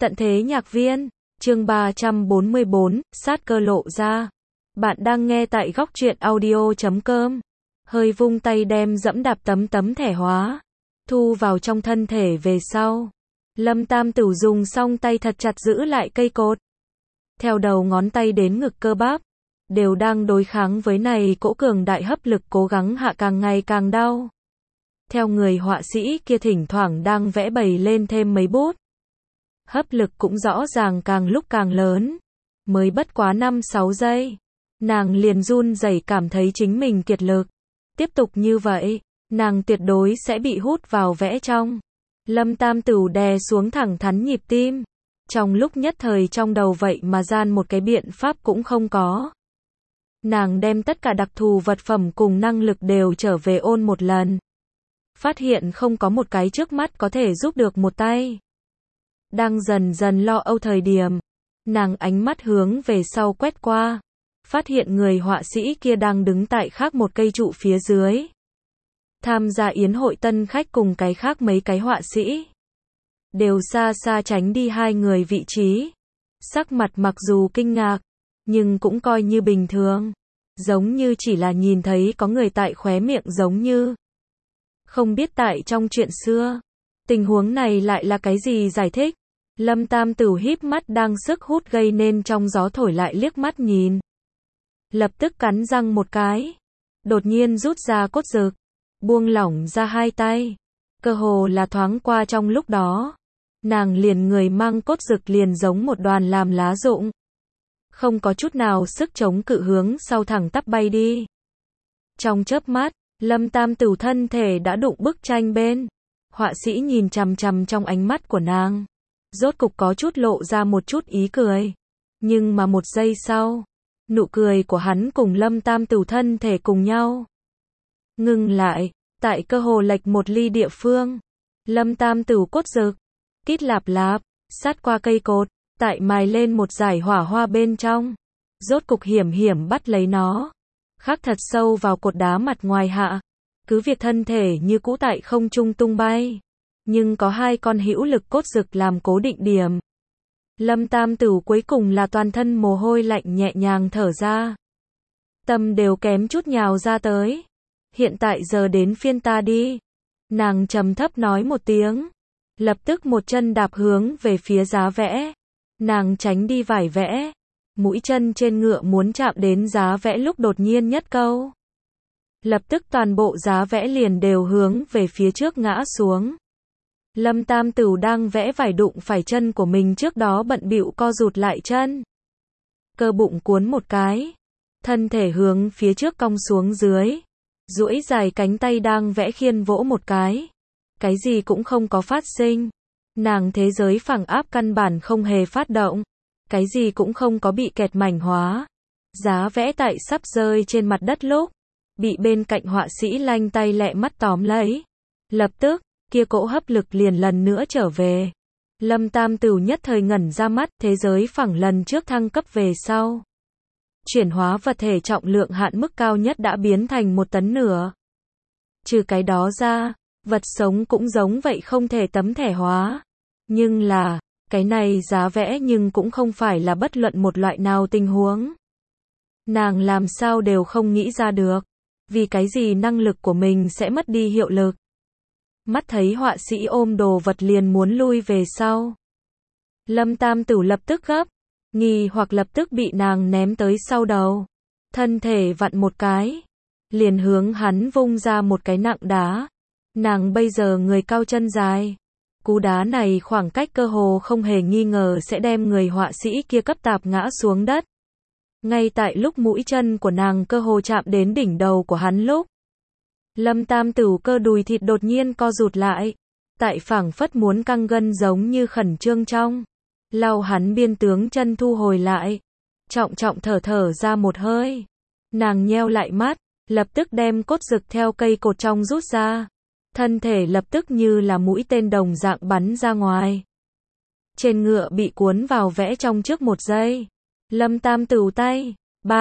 Tận thế nhạc viên, chương 344, sát cơ lộ ra. Bạn đang nghe tại góc truyện audio.com. Hơi vung tay đem dẫm đạp tấm thẻ hóa, thu vào trong thân thể về sau. Lâm Tam Tửu dùng xong tay thật chặt giữ lại cây cột. Theo đầu ngón tay đến ngực cơ bắp, đều đang đối kháng với này cỗ cường đại hấp lực cố gắng hạ càng ngày càng đau. Theo người họa sĩ kia thỉnh thoảng đang vẽ bày lên thêm mấy bút. Hấp lực cũng rõ ràng càng lúc càng lớn. Mới bất quá 5-6 giây, nàng liền run rẩy cảm thấy chính mình kiệt lực. Tiếp tục như vậy, nàng tuyệt đối sẽ bị hút vào vẽ trong. Lâm Tam Tửu đè xuống thẳng thắn nhịp tim. Trong lúc nhất thời trong đầu vậy mà gian một cái biện pháp cũng không có. Nàng đem tất cả đặc thù vật phẩm cùng năng lực đều trở về ôn một lần. Phát hiện không có một cái trước mắt có thể giúp được một tay. Đang dần dần lo âu thời điểm, nàng ánh mắt hướng về sau quét qua, phát hiện người họa sĩ kia đang đứng tại khác một cây trụ phía dưới. Tham gia yến hội tân khách cùng cái khác mấy cái họa sĩ đều xa xa tránh đi hai người vị trí. Sắc mặt mặc dù kinh ngạc, nhưng cũng coi như bình thường, giống như chỉ là nhìn thấy có người tại khóe miệng giống như. Không biết tại trong chuyện xưa, tình huống này lại là cái gì giải thích. Lâm Tam Tửu híp mắt đang sức hút gây nên trong gió thổi lại liếc mắt nhìn. Lập tức cắn răng một cái. Đột nhiên rút ra cốt dực. Buông lỏng ra hai tay. Cơ hồ là thoáng qua trong lúc đó. Nàng liền người mang cốt dực liền giống một đoàn làm lá rụng. Không có chút nào sức chống cự hướng sau thẳng tắp bay đi. Trong chớp mắt, Lâm Tam Tửu thân thể đã đụng bức tranh bên. Họa sĩ nhìn chằm chằm trong ánh mắt của nàng. Rốt cục có chút lộ ra một chút ý cười. Nhưng mà một giây sau, nụ cười của hắn cùng Lâm Tam Tửu thân thể cùng nhau ngừng lại, tại cơ hồ lệch một ly địa phương. Lâm Tam Tửu cốt dực, kít lạp lạp, sát qua cây cột, tại mài lên một dải hỏa hoa bên trong. Rốt cục hiểm hiểm bắt lấy nó, khắc thật sâu vào cột đá mặt ngoài hạ. Cứ việc thân thể như cũ tại không trung tung bay, nhưng có hai con hữu lực cốt dực làm cố định điểm. Lâm Tam Tửu cuối cùng là toàn thân mồ hôi lạnh nhẹ nhàng thở ra. Tâm đều kém chút nhào ra tới. Hiện tại giờ đến phiên ta đi. Nàng trầm thấp nói một tiếng. Lập tức một chân đạp hướng về phía giá vẽ. Nàng tránh đi vải vẽ. Mũi chân trên ngựa muốn chạm đến giá vẽ lúc đột nhiên nhất câu. Lập tức toàn bộ giá vẽ liền đều hướng về phía trước ngã xuống. Lâm Tam Tửu đang vẽ vải đụng phải chân của mình trước đó bận bịu co rụt lại chân. Cơ bụng cuốn một cái. Thân thể hướng phía trước cong xuống dưới. Duỗi dài cánh tay đang vẽ khiên vỗ một cái. Cái gì cũng không có phát sinh. Nàng thế giới phẳng áp căn bản không hề phát động. Cái gì cũng không có bị kẹt mảnh hóa. Giá vẽ tại sắp rơi trên mặt đất lúc. Bị bên cạnh họa sĩ lanh tay lẹ mắt tóm lấy. Lập tức, kia cỗ hấp lực liền lần nữa trở về. Lâm Tam Tửu nhất thời ngẩn ra mắt, thế giới phẳng lần trước thăng cấp về sau. Chuyển hóa vật thể trọng lượng hạn mức cao nhất đã biến thành 1 tấn nửa. Trừ cái đó ra, vật sống cũng giống vậy không thể tấm thẻ hóa. Nhưng là, cái này giá vẽ nhưng cũng không phải là bất luận một loại nào tình huống. Nàng làm sao đều không nghĩ ra được. Vì cái gì năng lực của mình sẽ mất đi hiệu lực. Mắt thấy họa sĩ ôm đồ vật liền muốn lui về sau. Lâm Tam Tửu lập tức gấp, nghi hoặc lập tức bị nàng ném tới sau đầu. Thân thể vặn một cái, liền hướng hắn vung ra một cái nặng đá. Nàng bây giờ người cao chân dài. Cú đá này khoảng cách cơ hồ không hề nghi ngờ sẽ đem người họa sĩ kia cấp tạp ngã xuống đất. Ngay tại lúc mũi chân của nàng cơ hồ chạm đến đỉnh đầu của hắn lúc. Lâm Tam Tửu cơ đùi thịt đột nhiên co rụt lại. Tại phảng phất muốn căng gân giống như khẩn trương trong. Lau hắn biên tướng chân thu hồi lại. Trọng trọng thở ra một hơi. Nàng nheo lại mắt, lập tức đem cốt dực theo cây cột trong rút ra. Thân thể lập tức như là mũi tên đồng dạng bắn ra ngoài. Trên ngựa bị cuốn vào vẽ trong trước một giây. Lâm Tam Tửu tay,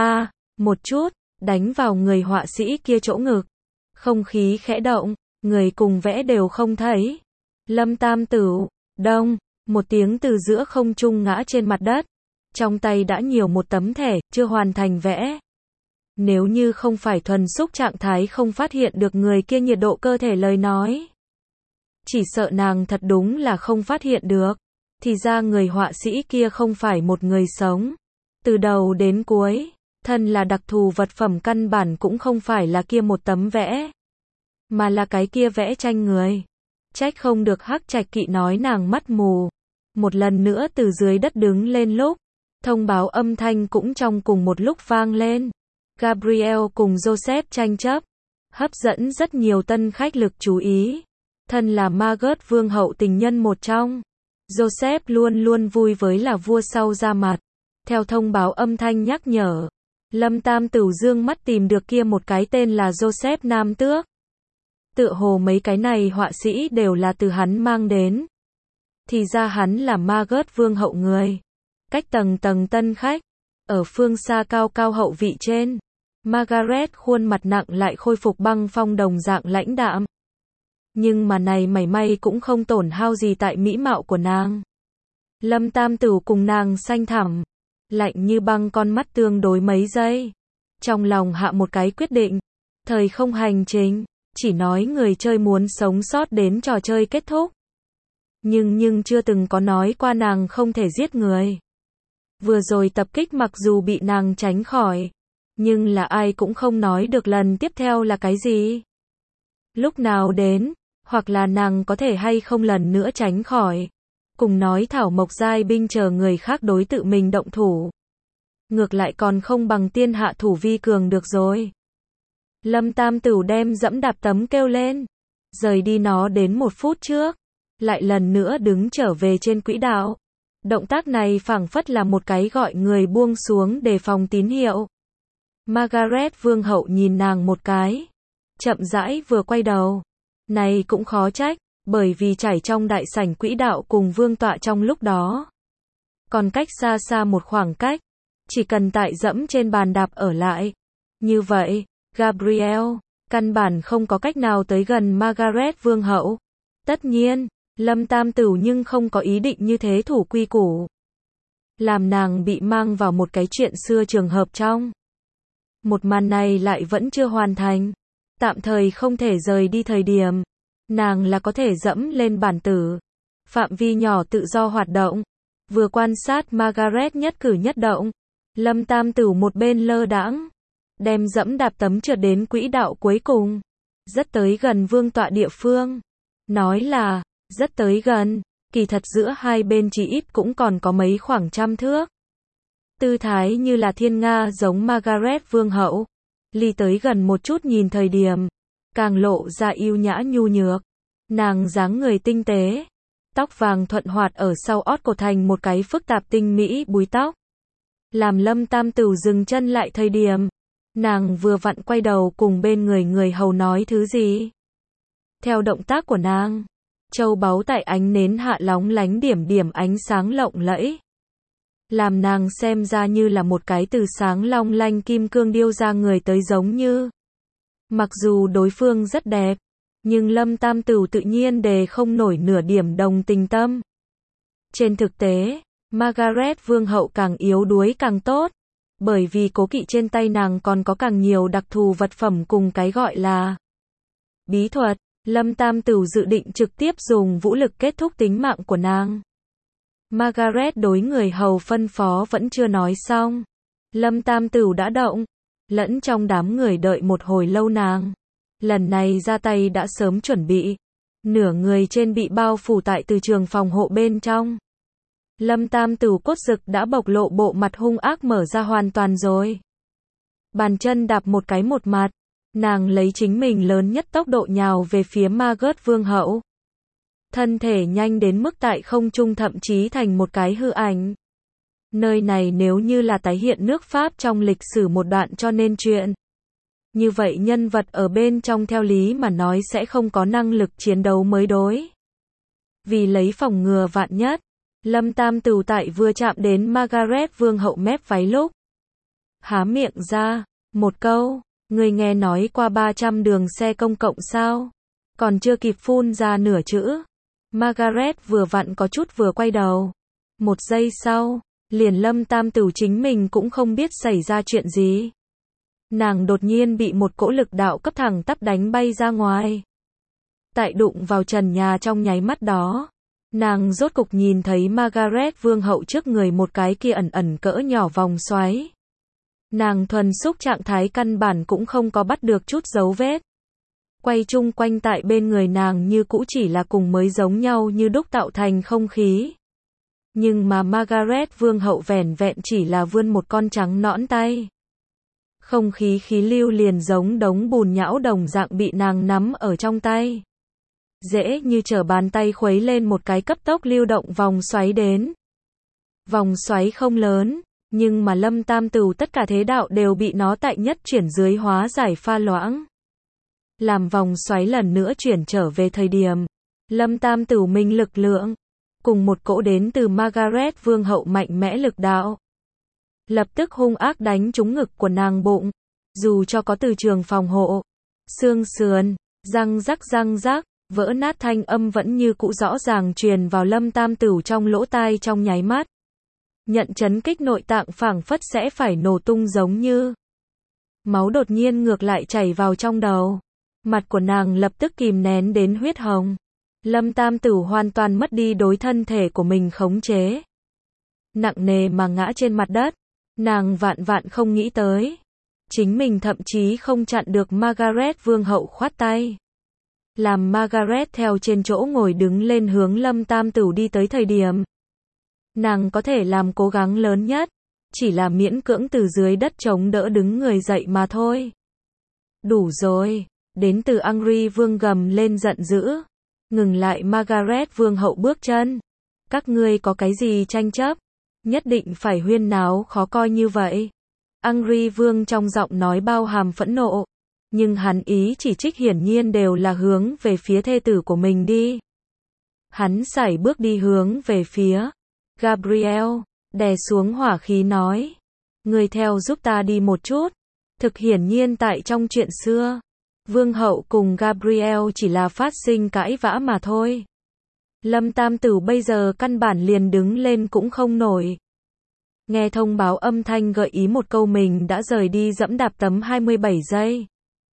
một chút, đánh vào người họa sĩ kia chỗ ngực. Không khí khẽ động, người cùng vẽ đều không thấy. Lâm Tam Tửu, đông, Một tiếng từ giữa không trung ngã trên mặt đất. Trong tay đã nhiều một tấm thẻ, chưa hoàn thành vẽ. Nếu như không phải thuần xúc trạng thái không phát hiện được người kia nhiệt độ cơ thể lời nói. Chỉ sợ nàng thật đúng là không phát hiện được. Thì ra người họa sĩ kia không phải một người sống. Từ đầu đến cuối, thân là đặc thù vật phẩm căn bản cũng không phải là kia một tấm vẽ. Mà là cái kia vẽ tranh người. Trách không được Hắc Trạch Kỵ nói nàng mắt mù. Một lần nữa từ dưới đất đứng lên lúc. Thông báo âm thanh cũng trong cùng một lúc vang lên. Gabriel cùng Joseph tranh chấp. Hấp dẫn rất nhiều tân khách lực chú ý. Thân là Margaret vương hậu tình nhân một trong. Joseph luôn luôn vui với là vua sau ra mặt. Theo thông báo âm thanh nhắc nhở. Lâm Tam Tửu dương mắt tìm được kia một cái tên là Joseph Nam Tước. Tựa hồ mấy cái này họa sĩ đều là từ hắn mang đến. Thì ra hắn là Margaret vương hậu người. Cách tầng tầng tân khách. Ở phương xa cao cao hậu vị trên. Margaret khuôn mặt nặng lại khôi phục băng phong đồng dạng lãnh đạm. Nhưng mà này mảy may cũng không tổn hao gì tại mỹ mạo của nàng. Lâm Tam Tửu cùng nàng xanh thẳm. Lạnh như băng con mắt tương đối mấy giây. Trong lòng hạ một cái quyết định. Thời không hành trình. Chỉ nói người chơi muốn sống sót đến trò chơi kết thúc. Nhưng chưa từng có nói qua nàng không thể giết người. Vừa rồi tập kích mặc dù bị nàng tránh khỏi. Nhưng là ai cũng không nói được lần tiếp theo là cái gì. Lúc nào đến. Hoặc là nàng có thể hay không lần nữa tránh khỏi. Cùng nói thảo mộc giai binh chờ người khác đối tự mình động thủ. Ngược lại còn không bằng tiên hạ thủ vi cường được rồi. Lâm Tam Tửu đem dẫm đạp tấm kêu lên. Rời đi nó đến 1 phút trước. Lại lần nữa đứng trở về trên quỹ đạo. Động tác này phảng phất là một cái gọi người buông xuống đề phòng tín hiệu. Margaret vương hậu nhìn nàng một cái. Chậm rãi vừa quay đầu. Này cũng khó trách. Bởi vì chảy trong đại sảnh quỹ đạo cùng vương tọa trong lúc đó. Còn cách xa xa một khoảng cách. Chỉ cần tại dẫm trên bàn đạp ở lại. Như vậy, Gabriel, căn bản không có cách nào tới gần Margaret vương hậu. Tất nhiên, Lâm Tam Tửu nhưng không có ý định như thế thủ quy củ. Làm nàng bị mang vào một cái chuyện xưa trường hợp trong. Một màn này lại vẫn chưa hoàn thành. Tạm thời không thể rời đi thời điểm. Nàng là có thể dẫm lên bản tử. Phạm vi nhỏ tự do hoạt động. Vừa quan sát Margaret nhất cử nhất động. Lâm Tam Tửu một bên lơ đãng. Đem dẫm đạp tấm trượt đến quỹ đạo cuối cùng. Rất tới gần vương tọa địa phương. Nói là, rất tới gần. Kỳ thật giữa hai bên chỉ ít cũng còn có mấy khoảng trăm thước. Tư thái như là thiên nga giống Margaret vương hậu. Ly tới gần một chút nhìn thời điểm. Càng lộ ra yêu nhã nhu nhược. Nàng dáng người tinh tế. Tóc vàng thuận hoạt ở sau ót cổ thành một cái phức tạp tinh mỹ búi tóc. Làm Lâm Tam Tửu dừng chân lại thời điểm. Nàng vừa vặn quay đầu cùng bên người hầu nói thứ gì. Theo động tác của nàng. Châu báu tại ánh nến hạ lóng lánh điểm ánh sáng lộng lẫy. Làm nàng xem ra như là một cái từ sáng long lanh kim cương điêu ra người tới giống như. Mặc dù đối phương rất đẹp. Nhưng Lâm Tam Tửu tự nhiên đề không nổi nửa điểm đồng tình tâm. Trên thực tế, Margaret vương hậu càng yếu đuối càng tốt. Bởi vì cố kỵ trên tay nàng còn có càng nhiều đặc thù vật phẩm cùng cái gọi là bí thuật. Lâm Tam Tửu dự định trực tiếp dùng vũ lực kết thúc tính mạng của nàng. Margaret đối người hầu phân phó vẫn chưa nói xong. Lâm Tam Tửu đã động. Lẫn trong đám người đợi một hồi lâu nàng. Lần này ra tay đã sớm chuẩn bị. Nửa người trên bị bao phủ tại từ trường phòng hộ bên trong. Lâm Tam Tửu cốt rực đã bộc lộ bộ mặt hung ác mở ra hoàn toàn rồi. Bàn chân đạp một cái một mặt. Nàng lấy chính mình lớn nhất tốc độ nhào về phía Margaret vương hậu. Thân thể nhanh đến mức tại không trung thậm chí thành một cái hư ảnh. Nơi này nếu như là tái hiện nước Pháp trong lịch sử một đoạn cho nên chuyện. Như vậy nhân vật ở bên trong theo lý mà nói sẽ không có năng lực chiến đấu mới đối. Vì lấy phòng ngừa vạn nhất. Lâm Tam Tửu tại vừa chạm đến Margaret vương hậu mép váy lúc. Há miệng ra. Một câu. Người nghe nói qua 300 đường xe công cộng sao? Còn chưa kịp phun ra nửa chữ. Margaret vừa vặn có chút vừa quay đầu. Một giây sau, liền Lâm Tam Tửu chính mình cũng không biết xảy ra chuyện gì. Nàng đột nhiên bị một cỗ lực đạo cấp thẳng tắp đánh bay ra ngoài. Tại đụng vào trần nhà trong nháy mắt đó, nàng rốt cục nhìn thấy Margaret Vương hậu trước người một cái kia ẩn ẩn cỡ nhỏ vòng xoáy. Nàng thuần xúc trạng thái căn bản cũng không có bắt được chút dấu vết. Quay chung quanh tại bên người nàng như cũ chỉ là cùng mới giống nhau như đúc tạo thành không khí. Nhưng mà Margaret Vương hậu vẻn vẹn chỉ là vươn một con trắng nõn tay. Không khí khí lưu liền giống đống bùn nhão đồng dạng bị nàng nắm ở trong tay. Dễ như trở bàn tay khuấy lên một cái cấp tốc lưu động vòng xoáy đến. Vòng xoáy không lớn, nhưng mà Lâm Tam Tửu tất cả thế đạo đều bị nó tại nhất chuyển dưới hóa giải pha loãng. Làm vòng xoáy lần nữa chuyển trở về thời điểm, Lâm Tam Tửu mình lực lượng, cùng một cỗ đến từ Margaret Vương hậu mạnh mẽ lực đạo. Lập tức hung ác đánh trúng ngực của nàng bụng, dù cho có từ trường phòng hộ, xương sườn, răng rắc, vỡ nát thanh âm vẫn như cũ rõ ràng truyền vào Lâm Tam Tửu trong lỗ tai trong nháy mắt. Nhận chấn kích nội tạng phảng phất sẽ phải nổ tung giống như. Máu đột nhiên ngược lại chảy vào trong đầu. Mặt của nàng lập tức kìm nén đến huyết hồng. Lâm Tam Tửu hoàn toàn mất đi đối thân thể của mình khống chế. Nặng nề mà ngã trên mặt đất. Nàng vạn vạn không nghĩ tới. Chính mình thậm chí không chặn được Margaret Vương hậu khoát tay. Làm Margaret theo trên chỗ ngồi đứng lên hướng Lâm Tam Tửu đi tới thời điểm. Nàng có thể làm cố gắng lớn nhất. Chỉ là miễn cưỡng từ dưới đất chống đỡ đứng người dậy mà thôi. Đủ rồi. Đến từ Angry Vương gầm lên giận dữ. Ngừng lại Margaret Vương hậu bước chân. Các ngươi có cái gì tranh chấp? Nhất định phải huyên náo khó coi như vậy. Angry Vương trong giọng nói bao hàm phẫn nộ. Nhưng hắn ý chỉ trích hiển nhiên đều là hướng về phía thê tử của mình đi. Hắn sải bước đi hướng về phía Gabriel, đè xuống hỏa khí nói. Người theo giúp ta đi một chút. Thực hiển nhiên tại trong chuyện xưa, Vương hậu cùng Gabriel chỉ là phát sinh cãi vã mà thôi. Lâm Tam Tửu bây giờ căn bản liền đứng lên cũng không nổi. Nghe thông báo âm thanh gợi ý một câu mình đã rời đi dẫm đạp tấm 27 giây.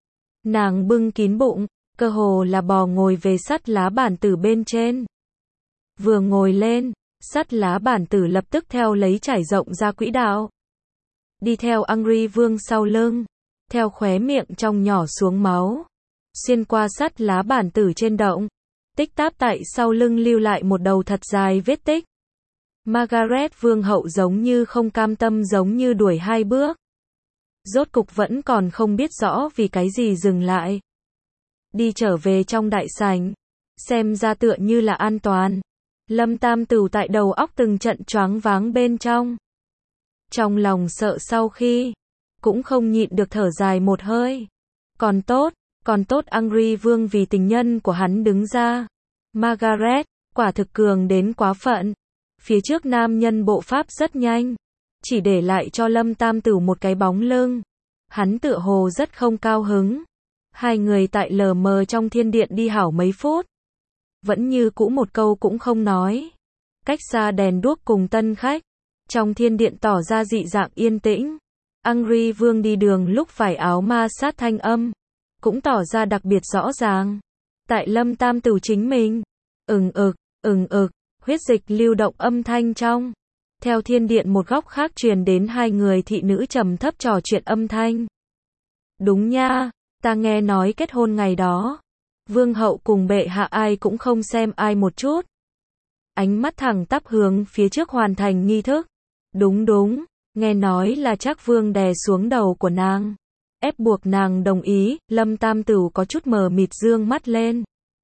Nàng bưng kín bụng, cơ hồ là bò ngồi về sắt lá bản tử bên trên. Vừa ngồi lên, sắt lá bản tử lập tức theo lấy trải rộng ra quỹ đạo. Đi theo Angry Vương sau lưng, theo khóe miệng trong nhỏ xuống máu. Xuyên qua sắt lá bản tử trên động, tích táp tại sau lưng lưu lại một đầu thật dài vết tích. Margaret Vương hậu giống như không cam tâm giống như đuổi hai bước. Rốt cục vẫn còn không biết rõ vì cái gì dừng lại. Đi trở về trong đại sảnh, xem ra tựa như là an toàn. Lâm Tam Tửu tại đầu óc từng trận choáng váng bên trong. Trong lòng sợ sau khi, cũng không nhịn được thở dài một hơi. Còn tốt Angry Vương vì tình nhân của hắn đứng ra. Margaret, quả thực cường đến quá phận. Phía trước nam nhân bộ pháp rất nhanh, chỉ để lại cho Lâm Tam Tửu một cái bóng lưng. Hắn tựa hồ rất không cao hứng. Hai người tại lờ mờ trong thiên điện đi hảo mấy phút. Vẫn như cũ một câu cũng không nói. Cách xa đèn đuốc cùng tân khách, trong thiên điện tỏ ra dị dạng yên tĩnh. Angry Vương đi đường lúc phải áo ma sát thanh âm, cũng tỏ ra đặc biệt rõ ràng. Tại Lâm Tam Tửu chính mình, ừng ực, huyết dịch lưu động âm thanh trong. Theo thiên điện một góc khác truyền đến hai người thị nữ trầm thấp trò chuyện âm thanh. Đúng nha, ta nghe nói kết hôn ngày đó. Vương hậu cùng bệ hạ ai cũng không xem ai một chút. Ánh mắt thẳng tắp hướng phía trước hoàn thành nghi thức. Đúng, nghe nói là chắc vương đè xuống đầu của nàng. Ép buộc nàng đồng ý, Lâm Tam Tửu có chút mờ mịt dương mắt lên.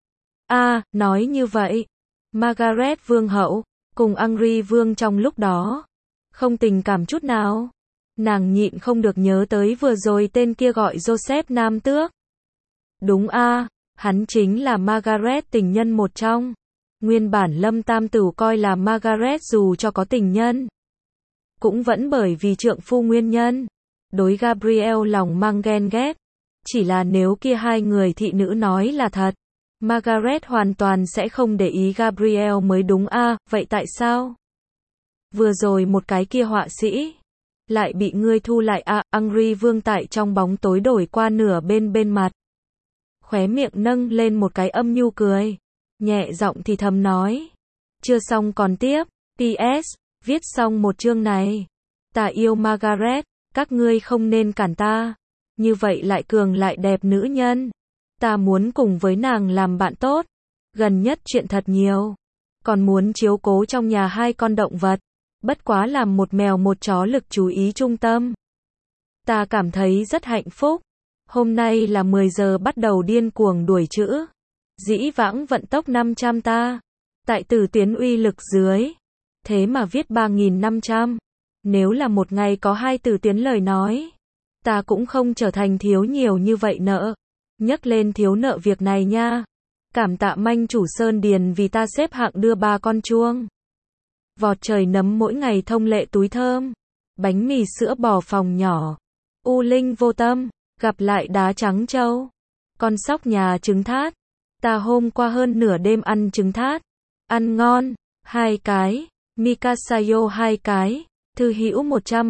Nói như vậy. Margaret Vương hậu, cùng Angry Vương trong lúc đó, không tình cảm chút nào. Nàng nhịn không được nhớ tới vừa rồi tên kia gọi Joseph Nam Tước. Đúng hắn chính là Margaret tình nhân một trong. Nguyên bản Lâm Tam Tửu coi là Margaret dù cho có tình nhân, cũng vẫn bởi vì trượng phu nguyên nhân, đối Gabriel lòng mang ghen ghét. Chỉ là nếu kia hai người thị nữ nói là thật, Margaret hoàn toàn sẽ không để ý Gabriel mới đúng a, vậy tại sao? Vừa rồi một cái kia họa sĩ lại bị ngươi thu lại a, Angry Vương tại trong bóng tối đổi qua nửa bên mặt. Khóe miệng nâng lên một cái âm nhu cười, nhẹ giọng thì thầm nói. Chưa xong còn tiếp, PS, viết xong một chương này. Ta yêu Margaret, các ngươi không nên cản ta. Như vậy lại cường lại đẹp nữ nhân. Ta muốn cùng với nàng làm bạn tốt. Gần nhất chuyện thật nhiều. Còn muốn chiếu cố trong nhà 2 con động vật. Bất quá làm một mèo một chó lực chú ý trung tâm. Ta cảm thấy rất hạnh phúc. Hôm nay là 10 giờ bắt đầu điên cuồng đuổi chữ. Dĩ vãng vận tốc 500 ta. Tại từ tuyến uy lực dưới. Thế mà viết 3.500. Nếu là một ngày có 2 từ tuyến lời nói. Ta cũng không trở thành thiếu nhiều như vậy nợ. Nhắc lên thiếu nợ việc này nha. Cảm tạ manh chủ Sơn Điền vì ta xếp hạng đưa 3 con chuông. Vọt trời nấm mỗi ngày thông lệ túi thơm. Bánh mì sữa bò phòng nhỏ. U Linh vô tâm. Gặp lại đá trắng châu. Con sóc nhà trứng thát. Ta hôm qua hơn nửa đêm ăn trứng thát. Ăn ngon. 2 cái. Mikasayo 2 cái. Thư hữu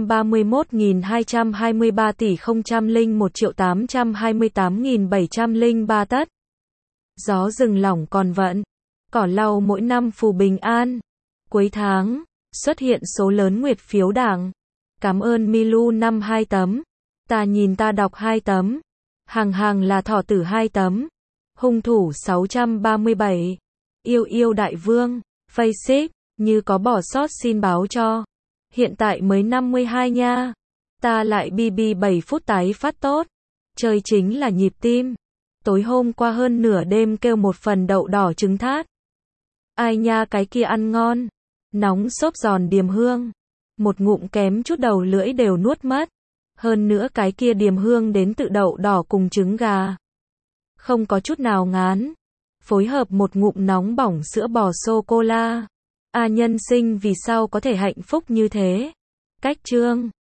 131.223 tỷ 001.828.703 tất. Gió rừng lỏng còn vận. Cỏ lau mỗi năm phù bình an. Cuối tháng, xuất hiện số lớn nguyệt phiếu đảng. Cảm ơn Milu 2 tấm. Ta nhìn ta đọc 2 tấm. Hàng là thỏ tử 2 tấm. Hung thủ 637. Yêu đại vương. Face như có bỏ sót xin báo cho. Hiện tại mới 52 nha. Ta lại BB 7 phút tái phát tốt. Chơi chính là nhịp tim. Tối hôm qua hơn nửa đêm kêu một phần đậu đỏ trứng thát. Ai nha cái kia ăn ngon. Nóng xốp giòn điềm hương. Một ngụm kém chút đầu lưỡi đều nuốt mất. Hơn nữa cái kia điềm hương đến tự đậu đỏ cùng trứng gà. Không có chút nào ngán. Phối hợp một ngụm nóng bỏng sữa bò sô-cô-la. Nhân sinh vì sao có thể hạnh phúc như thế? Cách chương